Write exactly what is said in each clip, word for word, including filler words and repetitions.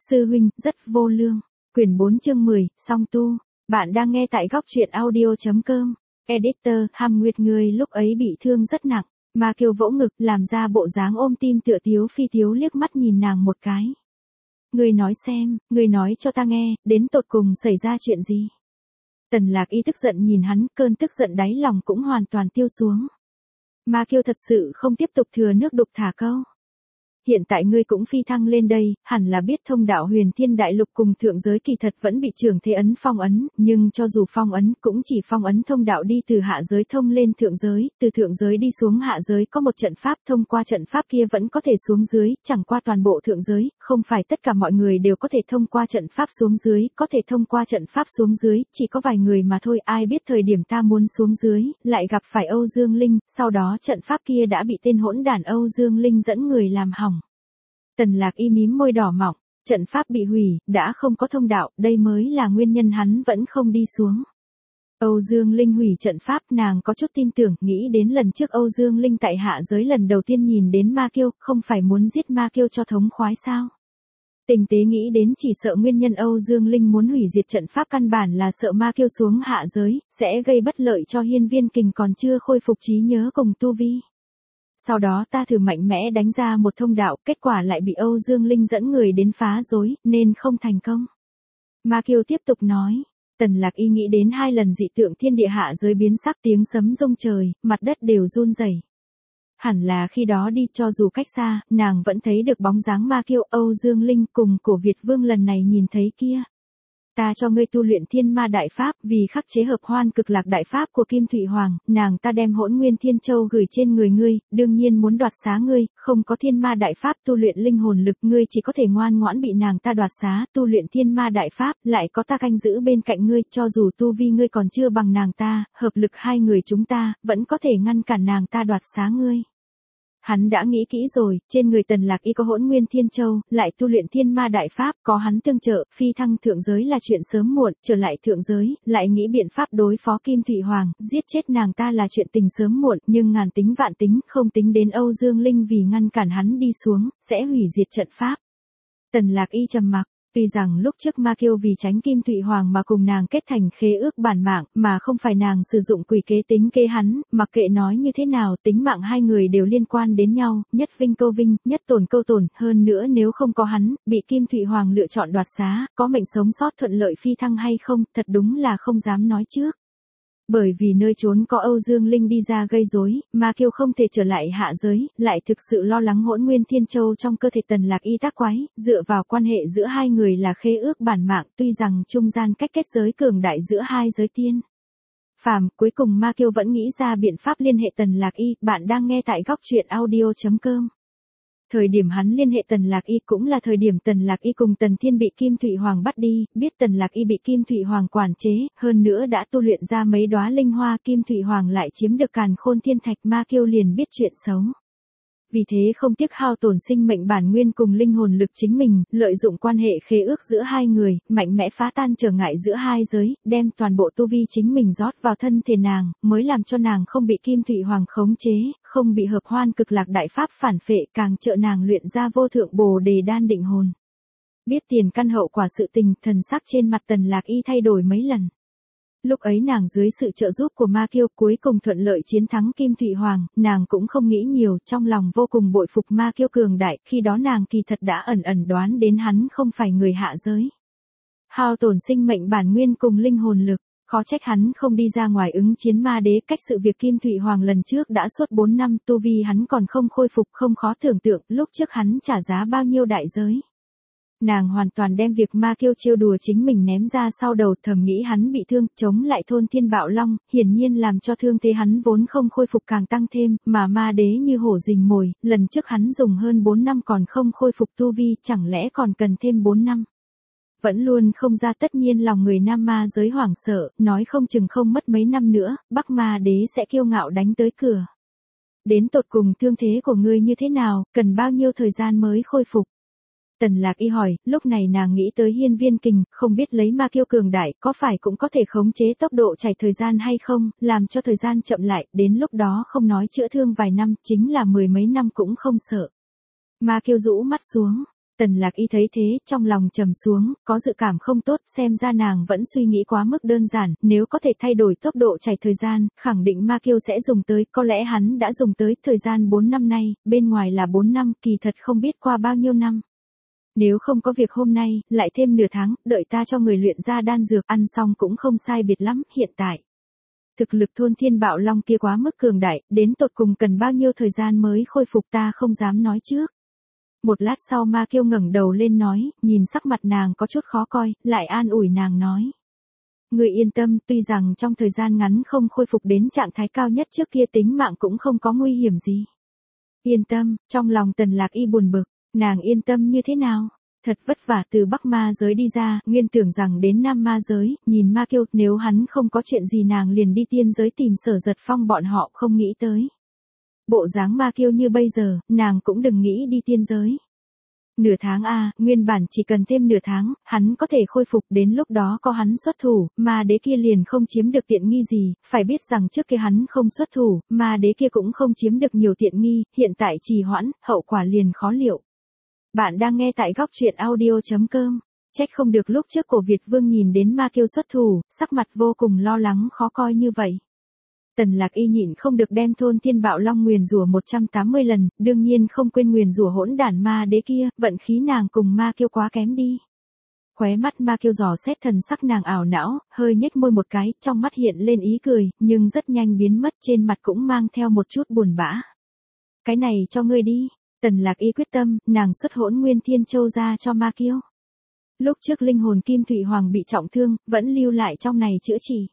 Sư huynh, rất vô lương. Quyển bốn chương mười, song tu. Bạn đang nghe tại góc truyện audio.com. Editor, Hàm Nguyệt người lúc ấy bị thương rất nặng. Ma Kiều vỗ ngực, làm ra bộ dáng ôm tim tựa tiếu phi tiếu liếc mắt nhìn nàng một cái. Ngươi nói xem, ngươi nói cho ta nghe, đến tột cùng xảy ra chuyện gì? Tần Lạc Y tức giận nhìn hắn, cơn tức giận đáy lòng cũng hoàn toàn tiêu xuống. Ma Kiều thật sự không tiếp tục thừa nước đục thả câu. Hiện tại ngươi cũng phi thăng lên đây, hẳn là biết thông đạo huyền thiên đại lục cùng thượng giới kỳ thật vẫn bị Trường Thế Ấn phong ấn, nhưng cho dù phong ấn cũng chỉ phong ấn thông đạo đi từ hạ giới thông lên thượng giới, từ thượng giới đi xuống hạ giới có một trận pháp, thông qua trận pháp kia vẫn có thể xuống dưới, chẳng qua toàn bộ thượng giới, không phải tất cả mọi người đều có thể thông qua trận pháp xuống dưới, có thể thông qua trận pháp xuống dưới, chỉ có vài người mà thôi. Ai biết thời điểm ta muốn xuống dưới, lại gặp phải Âu Dương Linh, sau đó trận pháp kia đã bị tên hỗn đản Âu Dương Linh dẫn người làm hỏng. Tần Lạc Y mím môi đỏ mọng, trận pháp bị hủy, đã không có thông đạo, đây mới là nguyên nhân hắn vẫn không đi xuống. Âu Dương Linh hủy trận pháp, nàng có chút tin tưởng, nghĩ đến lần trước Âu Dương Linh tại hạ giới lần đầu tiên nhìn đến Ma Kiêu, không phải muốn giết Ma Kiêu cho thống khoái sao? Tình tế nghĩ đến chỉ sợ nguyên nhân Âu Dương Linh muốn hủy diệt trận pháp căn bản là sợ Ma Kiêu xuống hạ giới, sẽ gây bất lợi cho Hiên Viên Kình còn chưa khôi phục trí nhớ cùng tu vi. Sau đó ta thử mạnh mẽ đánh ra một thông đạo, kết quả lại bị Âu Dương Linh dẫn người đến phá rối, nên không thành công. Ma Kiều tiếp tục nói. Tần Lạc Y nghĩ đến hai lần dị tượng thiên địa hạ giới biến sắc, tiếng sấm rung trời, mặt đất đều run rẩy. Hẳn là khi đó đi, cho dù cách xa, nàng vẫn thấy được bóng dáng Ma Kiều. Âu Dương Linh cùng Cổ Việt Vương lần này nhìn thấy kia. Ta cho ngươi tu luyện thiên ma đại pháp, vì khắc chế hợp hoan cực lạc đại pháp của Kim Thụy Hoàng, nàng ta đem hỗn nguyên thiên châu gửi trên người ngươi, đương nhiên muốn đoạt xá ngươi, không có thiên ma đại pháp tu luyện linh hồn lực, ngươi chỉ có thể ngoan ngoãn bị nàng ta đoạt xá, tu luyện thiên ma đại pháp, lại có ta canh giữ bên cạnh ngươi, cho dù tu vi ngươi còn chưa bằng nàng ta, hợp lực hai người chúng ta, vẫn có thể ngăn cản nàng ta đoạt xá ngươi. Hắn đã nghĩ kỹ rồi, trên người Tần Lạc Y có hỗn nguyên thiên châu, lại tu luyện thiên ma đại pháp, có hắn tương trợ, phi thăng thượng giới là chuyện sớm muộn, trở lại thượng giới, lại nghĩ biện pháp đối phó Kim Thụy Hoàng, giết chết nàng ta là chuyện tình sớm muộn, nhưng ngàn tính vạn tính, không tính đến Âu Dương Linh vì ngăn cản hắn đi xuống, sẽ hủy diệt trận pháp. Tần Lạc Y trầm mặc. Tuy rằng lúc trước Ma Kiêu vì tránh Kim Thụy Hoàng mà cùng nàng kết thành khế ước bản mạng, mà không phải nàng sử dụng quỷ kế tính kế hắn, mặc kệ nói như thế nào, tính mạng hai người đều liên quan đến nhau, nhất vinh câu vinh, nhất tổn câu tổn, hơn nữa nếu không có hắn, bị Kim Thụy Hoàng lựa chọn đoạt xá, có mệnh sống sót thuận lợi phi thăng hay không, thật đúng là không dám nói trước. Bởi vì nơi trốn có Âu Dương Linh đi ra gây rối, Ma Kiêu không thể trở lại hạ giới, lại thực sự lo lắng hỗn nguyên thiên châu trong cơ thể Tần Lạc Y tác quái, dựa vào quan hệ giữa hai người là khế ước bản mạng, tuy rằng trung gian cách kết giới cường đại giữa hai giới tiên phàm, cuối cùng Ma Kiêu vẫn nghĩ ra biện pháp liên hệ Tần Lạc Y. Bạn đang nghe tại góc truyện audio.com. Thời điểm hắn liên hệ Tần Lạc Y cũng là thời điểm Tần Lạc Y cùng Tần Thiên bị Kim Thụy Hoàng bắt đi, biết Tần Lạc Y bị Kim Thụy Hoàng quản chế, hơn nữa đã tu luyện ra mấy đóa linh hoa, Kim Thụy Hoàng lại chiếm được Càn Khôn Thiên Thạch. Ma Kiêu liền biết chuyện xấu. Vì thế không tiếc hao tổn sinh mệnh bản nguyên cùng linh hồn lực chính mình, lợi dụng quan hệ khế ước giữa hai người, mạnh mẽ phá tan trở ngại giữa hai giới, đem toàn bộ tu vi chính mình rót vào thân thể nàng, mới làm cho nàng không bị Kim Thụy Hoàng khống chế, không bị hợp hoan cực lạc đại pháp phản phệ, càng trợ nàng luyện ra vô thượng bồ đề đan định hồn. Biết tiền căn hậu quả sự tình, thần sắc trên mặt Tần Lạc Y thay đổi mấy lần. Lúc ấy nàng dưới sự trợ giúp của Ma Kiêu cuối cùng thuận lợi chiến thắng Kim Thụy Hoàng, nàng cũng không nghĩ nhiều, trong lòng vô cùng bội phục Ma Kiêu cường đại, khi đó nàng kỳ thật đã ẩn ẩn đoán đến hắn không phải người hạ giới. Hao tổn sinh mệnh bản nguyên cùng linh hồn lực, khó trách hắn không đi ra ngoài ứng chiến ma đế, cách sự việc Kim Thụy Hoàng lần trước đã suốt bốn năm, tu vi hắn còn không khôi phục, không khó tưởng tượng, lúc trước hắn trả giá bao nhiêu đại giới. Nàng hoàn toàn đem việc Ma Kiêu trêu đùa chính mình ném ra sau đầu, thầm nghĩ hắn bị thương, chống lại thôn thiên bạo long, hiển nhiên làm cho thương thế hắn vốn không khôi phục càng tăng thêm, mà ma đế như hổ rình mồi, lần trước hắn dùng hơn bốn năm còn không khôi phục tu vi, chẳng lẽ còn cần thêm bốn năm. Vẫn luôn không ra, tất nhiên lòng người nam ma giới hoảng sợ, nói không chừng không mất mấy năm nữa, Bắc ma đế sẽ kiêu ngạo đánh tới cửa. Đến tột cùng thương thế của ngươi như thế nào, cần bao nhiêu thời gian mới khôi phục? Tần Lạc Y hỏi, lúc này nàng nghĩ tới Hiên Viên Kình, không biết lấy Ma Kiêu cường đại, có phải cũng có thể khống chế tốc độ chảy thời gian hay không, làm cho thời gian chậm lại, đến lúc đó không nói chữa thương vài năm, chính là mười mấy năm cũng không sợ. Ma Kiêu rũ mắt xuống, Tần Lạc Y thấy thế, trong lòng trầm xuống, có dự cảm không tốt, xem ra nàng vẫn suy nghĩ quá mức đơn giản, nếu có thể thay đổi tốc độ chạy thời gian, khẳng định Ma Kiêu sẽ dùng tới, có lẽ hắn đã dùng tới, thời gian bốn năm nay, bên ngoài là bốn năm, kỳ thật không biết qua bao nhiêu năm. Nếu không có việc hôm nay, lại thêm nửa tháng, đợi ta cho người luyện ra đan dược, ăn xong cũng không sai biệt lắm, hiện tại. Thực lực thôn thiên bạo long kia quá mức cường đại, đến tột cùng cần bao nhiêu thời gian mới khôi phục ta không dám nói trước. Một lát sau Ma Kiêu ngẩng đầu lên nói, nhìn sắc mặt nàng có chút khó coi, lại an ủi nàng nói. Người yên tâm, tuy rằng trong thời gian ngắn không khôi phục đến trạng thái cao nhất trước kia tính mạng cũng không có nguy hiểm gì. Yên tâm, trong lòng Tần Lạc Y buồn bực, nàng yên tâm như thế nào? Thật vất vả từ Bắc Ma giới đi ra, nguyên tưởng rằng đến Nam Ma giới, nhìn Ma Kiêu, nếu hắn không có chuyện gì nàng liền đi tiên giới tìm Sở Giật Phong bọn họ không nghĩ tới. Bộ dáng Ma Kiêu như bây giờ, nàng cũng đừng nghĩ đi tiên giới. Nửa tháng a, à, nguyên bản chỉ cần thêm nửa tháng, hắn có thể khôi phục, đến lúc đó có hắn xuất thủ, Ma đế kia liền không chiếm được tiện nghi gì, phải biết rằng trước kia hắn không xuất thủ, Ma đế kia cũng không chiếm được nhiều tiện nghi, hiện tại trì hoãn, hậu quả liền khó liệu. Bạn đang nghe tại góc truyện audio chấm com. Trách không được lúc trước Cổ Việt Vương nhìn đến Ma Kiêu xuất thủ, sắc mặt vô cùng lo lắng khó coi như vậy. Tần Lạc Y nhịn không được đem thôn thiên bạo long nguyền rủa một trăm tám mươi lần, đương nhiên không quên nguyền rủa hỗn đản Ma đế kia, vận khí nàng cùng Ma Kiêu quá kém đi. Khóe mắt Ma Kiêu dò xét thần sắc nàng ảo não, hơi nhếch môi một cái, trong mắt hiện lên ý cười, nhưng rất nhanh biến mất, trên mặt cũng mang theo một chút buồn bã. Cái này cho ngươi đi. Tần Lạc Y quyết tâm, nàng xuất hỗn nguyên thiên châu ra cho Ma Kiêu. Lúc trước linh hồn Kim Thủy Hoàng bị trọng thương, vẫn lưu lại trong này chữa trị.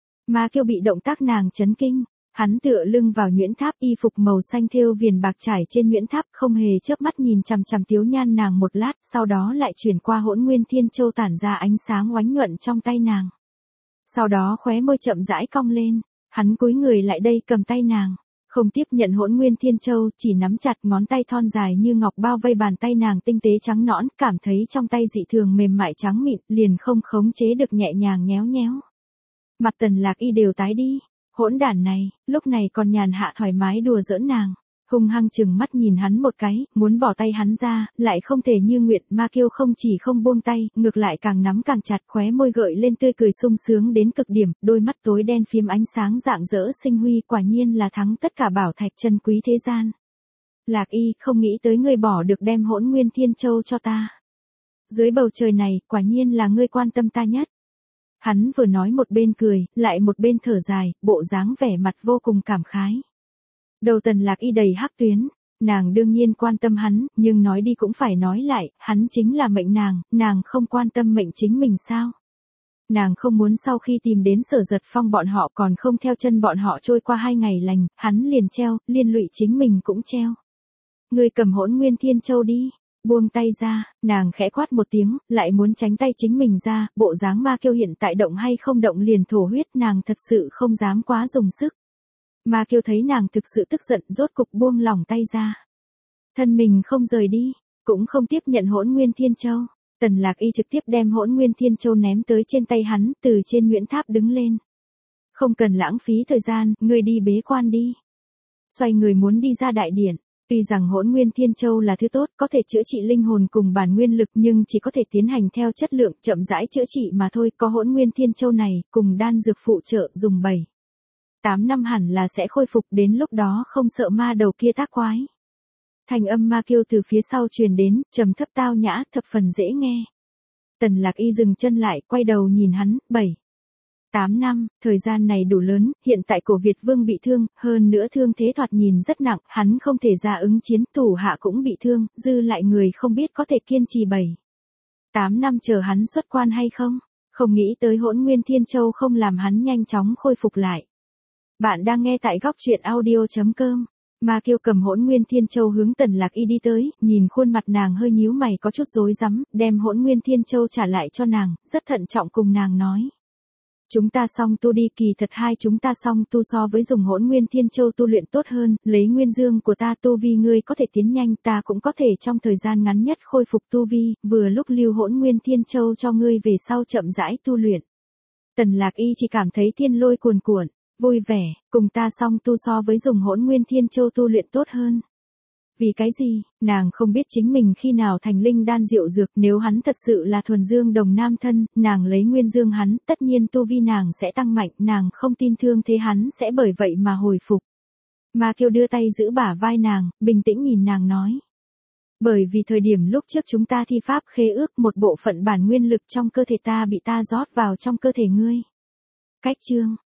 Ma Kiêu bị động tác nàng chấn kinh, hắn tựa lưng vào nhuyễn tháp, y phục màu xanh thêu viền bạc trải trên nhuyễn tháp, không hề chớp mắt nhìn chằm chằm Tiếu Nhan nàng một lát, sau đó lại chuyển qua hỗn nguyên thiên châu tản ra ánh sáng oánh nhuận trong tay nàng. Sau đó khóe môi chậm rãi cong lên, hắn cúi người lại đây cầm tay nàng. Không tiếp nhận hỗn nguyên thiên châu, chỉ nắm chặt ngón tay thon dài như ngọc bao vây bàn tay nàng tinh tế trắng nõn, cảm thấy trong tay dị thường mềm mại trắng mịn, liền không khống chế được nhẹ nhàng nhéo nhéo. Mặt Tần Lạc Y đều tái đi, hỗn đản này, lúc này còn nhàn hạ thoải mái đùa giỡn nàng, hung hăng chừng mắt nhìn hắn một cái, muốn bỏ tay hắn ra, lại không thể như nguyện. Ma Kiêu không chỉ không buông tay, ngược lại càng nắm càng chặt, khóe môi gợi lên tươi cười sung sướng đến cực điểm, đôi mắt tối đen phím ánh sáng rạng rỡ sinh huy, quả nhiên là thắng tất cả bảo thạch chân quý thế gian. Lạc Y, không nghĩ tới ngươi bỏ được đem hỗn nguyên thiên châu cho ta. Dưới bầu trời này, quả nhiên là ngươi quan tâm ta nhất. Hắn vừa nói một bên cười, lại một bên thở dài, bộ dáng vẻ mặt vô cùng cảm khái. Đầu Tần Lạc Y đầy hắc tuyến, nàng đương nhiên quan tâm hắn, nhưng nói đi cũng phải nói lại, hắn chính là mệnh nàng, nàng không quan tâm mệnh chính mình sao? Nàng không muốn sau khi tìm đến Sở Giật Phong bọn họ còn không theo chân bọn họ trôi qua hai ngày lành, hắn liền treo, liên lụy chính mình cũng treo. Ngươi cầm hỗn nguyên thiên châu đi. Buông tay ra, nàng khẽ quát một tiếng, lại muốn tránh tay chính mình ra, bộ dáng Ma Kiêu hiện tại động hay không động liền thổ huyết, nàng thật sự không dám quá dùng sức. Ma Kiêu thấy nàng thực sự tức giận, rốt cục buông lỏng tay ra. Thân mình không rời đi, cũng không tiếp nhận hỗn nguyên thiên châu. Tần Lạc Y trực tiếp đem hỗn nguyên thiên châu ném tới trên tay hắn, từ trên nhuyễn tháp đứng lên. Không cần lãng phí thời gian, ngươi đi bế quan đi. Xoay người muốn đi ra đại điện. Tuy rằng hỗn nguyên thiên châu là thứ tốt, có thể chữa trị linh hồn cùng bản nguyên lực nhưng chỉ có thể tiến hành theo chất lượng, chậm rãi chữa trị mà thôi, có hỗn nguyên thiên châu này, cùng đan dược phụ trợ dùng bảy. tám năm hẳn là sẽ khôi phục, đến lúc đó không sợ ma đầu kia tác quái. Thành âm Ma Kiêu từ phía sau truyền đến, trầm thấp tao nhã, thập phần dễ nghe. Tần Lạc Y dừng chân lại, quay đầu nhìn hắn, bảy. tám năm, thời gian này đủ lớn, hiện tại Cổ Việt Vương bị thương, hơn nữa thương thế thoạt nhìn rất nặng, hắn không thể ra ứng chiến, thủ hạ cũng bị thương, dư lại người không biết có thể kiên trì bảy. tám năm chờ hắn xuất quan hay không, không nghĩ tới hỗn nguyên thiên châu không làm hắn nhanh chóng khôi phục lại. Bạn đang nghe tại góc truyện audio chấm com. Ma Kiêu cầm hỗn nguyên thiên châu hướng Tần Lạc Y đi tới, nhìn khuôn mặt nàng hơi nhíu mày có chút rối rắm, đem hỗn nguyên thiên châu trả lại cho nàng, rất thận trọng cùng nàng nói. Chúng ta song tu đi, kỳ thật hai chúng ta song tu so với dùng hỗn nguyên thiên châu tu luyện tốt hơn, lấy nguyên dương của ta tu vi ngươi có thể tiến nhanh, ta cũng có thể trong thời gian ngắn nhất khôi phục tu vi, vừa lúc lưu hỗn nguyên thiên châu cho ngươi về sau chậm rãi tu luyện. Tần Lạc Y chỉ cảm thấy thiên lôi cuồn cuộn, vui vẻ, cùng ta song tu so với dùng hỗn nguyên thiên châu tu luyện tốt hơn. Vì cái gì? Nàng không biết chính mình khi nào thành linh đan diệu dược, nếu hắn thật sự là thuần dương đồng nam thân, nàng lấy nguyên dương hắn, tất nhiên tu vi nàng sẽ tăng mạnh, nàng không tin thương thế hắn sẽ bởi vậy mà hồi phục. Ma Kiều đưa tay giữ bả vai nàng, bình tĩnh nhìn nàng nói. Bởi vì thời điểm lúc trước chúng ta thi pháp khế ước, một bộ phận bản nguyên lực trong cơ thể ta bị ta rót vào trong cơ thể ngươi. Cách chương